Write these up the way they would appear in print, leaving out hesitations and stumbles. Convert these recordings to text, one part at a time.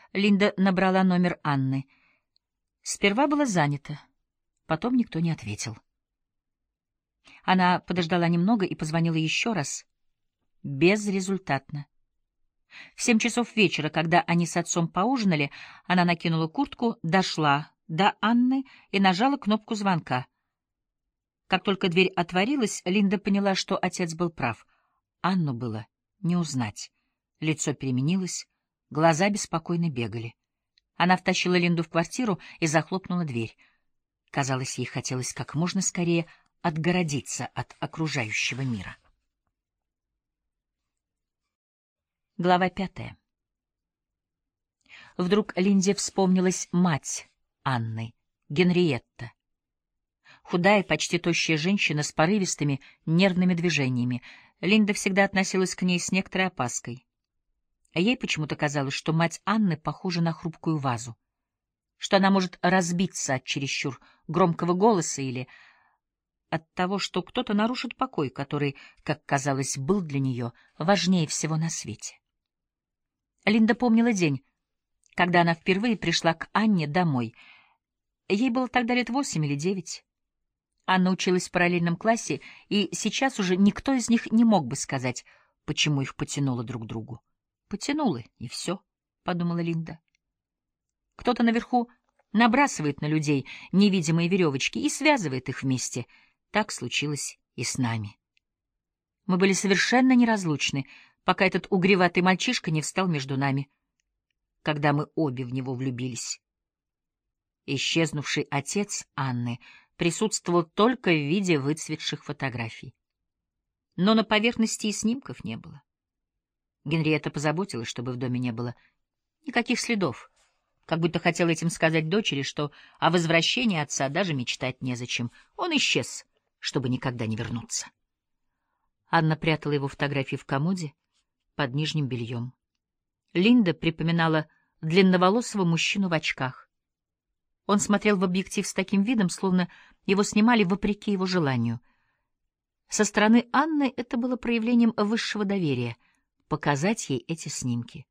Линда набрала номер Анны. Сперва было занято, потом никто не ответил. Она подождала немного и позвонила еще раз. Безрезультатно. В 7 часов вечера, когда они с отцом поужинали, она накинула куртку, дошла до Анны и нажала кнопку звонка. Как только дверь отворилась, Линда поняла, что отец был прав. Анну было не узнать. Лицо переменилось, глаза беспокойно бегали. Она втащила Линду в квартиру и захлопнула дверь. Казалось, ей хотелось как можно скорее отгородиться от окружающего мира. Глава 5. Вдруг Линде вспомнилась мать Анны, Генриетта. Худая, почти тощая женщина с порывистыми, нервными движениями. Линда всегда относилась к ней с некоторой опаской. А ей почему-то казалось, что мать Анны похожа на хрупкую вазу, что она может разбиться от чересчур громкого голоса или от того, что кто-то нарушит покой, который, как казалось, был для нее важнее всего на свете. Линда помнила день, когда она впервые пришла к Анне домой. Ей было тогда лет 8 или 9. Анна училась в параллельном классе, и сейчас уже никто из них не мог бы сказать, почему их потянуло друг к другу. Потянуло, и все, — подумала Линда. Кто-то наверху набрасывает на людей невидимые веревочки и связывает их вместе. Так случилось и с нами. Мы были совершенно неразлучны, пока этот угреватый мальчишка не встал между нами, когда мы обе в него влюбились. Исчезнувший отец Анны присутствовал только в виде выцветших фотографий. Но на поверхности и снимков не было. Генриетта позаботилась, чтобы в доме не было никаких следов, как будто хотела этим сказать дочери, что о возвращении отца даже мечтать незачем. Он исчез, чтобы никогда не вернуться. Анна прятала его фотографии в комоде под нижним бельем. Линда припоминала длинноволосого мужчину в очках. Он смотрел в объектив с таким видом, словно его снимали вопреки его желанию. Со стороны Анны это было проявлением высшего доверия — показать ей эти снимки.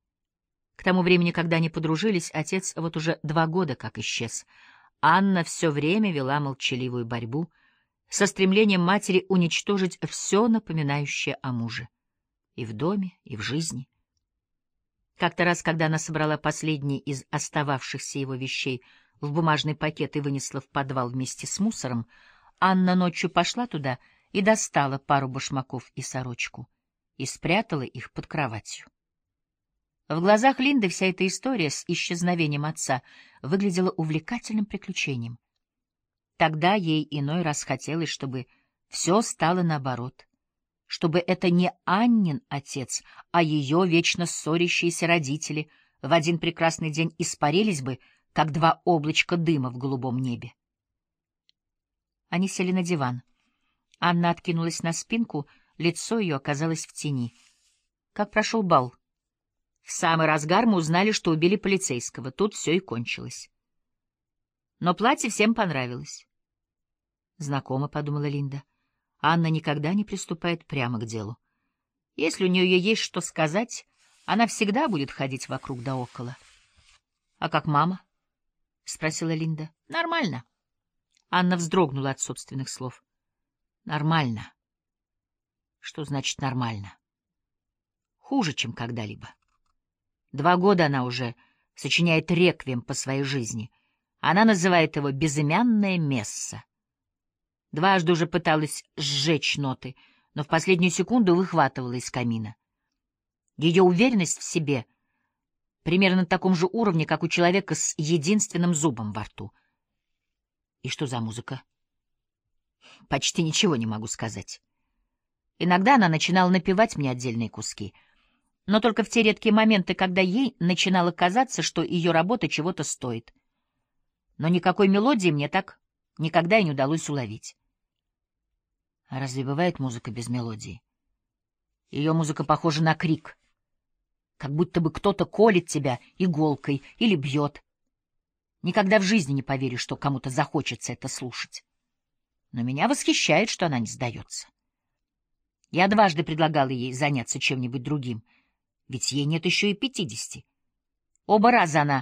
К тому времени, когда они подружились, отец вот уже 2 года как исчез. Анна все время вела молчаливую борьбу со стремлением матери уничтожить все напоминающее о муже. И в доме, и в жизни. Как-то раз, когда она собрала последние из остававшихся его вещей в бумажный пакет и вынесла в подвал вместе с мусором, Анна ночью пошла туда и достала пару башмаков и сорочку и спрятала их под кроватью. В глазах Линды вся эта история с исчезновением отца выглядела увлекательным приключением. Тогда ей иной раз хотелось, чтобы все стало наоборот, чтобы это не Аннин отец, а ее вечно ссорящиеся родители в один прекрасный день испарились бы, как 2 облачка дыма в голубом небе. Они сели на диван. Анна откинулась на спинку, лицо ее оказалось в тени. Как прошел бал? В самый разгар мы узнали, что убили полицейского. Тут все и кончилось. Но платье всем понравилось. Знакомо, — подумала Линда. Анна никогда не приступает прямо к делу. Если у нее есть что сказать, она всегда будет ходить вокруг да около. — А как мама? — спросила Линда. — Нормально. Анна вздрогнула от собственных слов. — Нормально. Что значит нормально? Хуже, чем когда-либо. 2 года она уже сочиняет реквием по своей жизни. Она называет его «безымянное месса». 2 уже пыталась сжечь ноты, но в последнюю секунду выхватывала из камина. Ее уверенность в себе примерно на таком же уровне, как у человека с единственным зубом во рту. И что за музыка? Почти ничего не могу сказать. Иногда она начинала напевать мне отдельные куски, но только в те редкие моменты, когда ей начинало казаться, что ее работа чего-то стоит. Но никакой мелодии мне так никогда и не удалось уловить. А разве бывает музыка без мелодии? Ее музыка похожа на крик, как будто бы кто-то колет тебя иголкой или бьет. Никогда в жизни не поверю, что кому-то захочется это слушать. Но меня восхищает, что она не сдается. Я 2 предлагала ей заняться чем-нибудь другим, ведь ей нет еще и 50. Оба раза она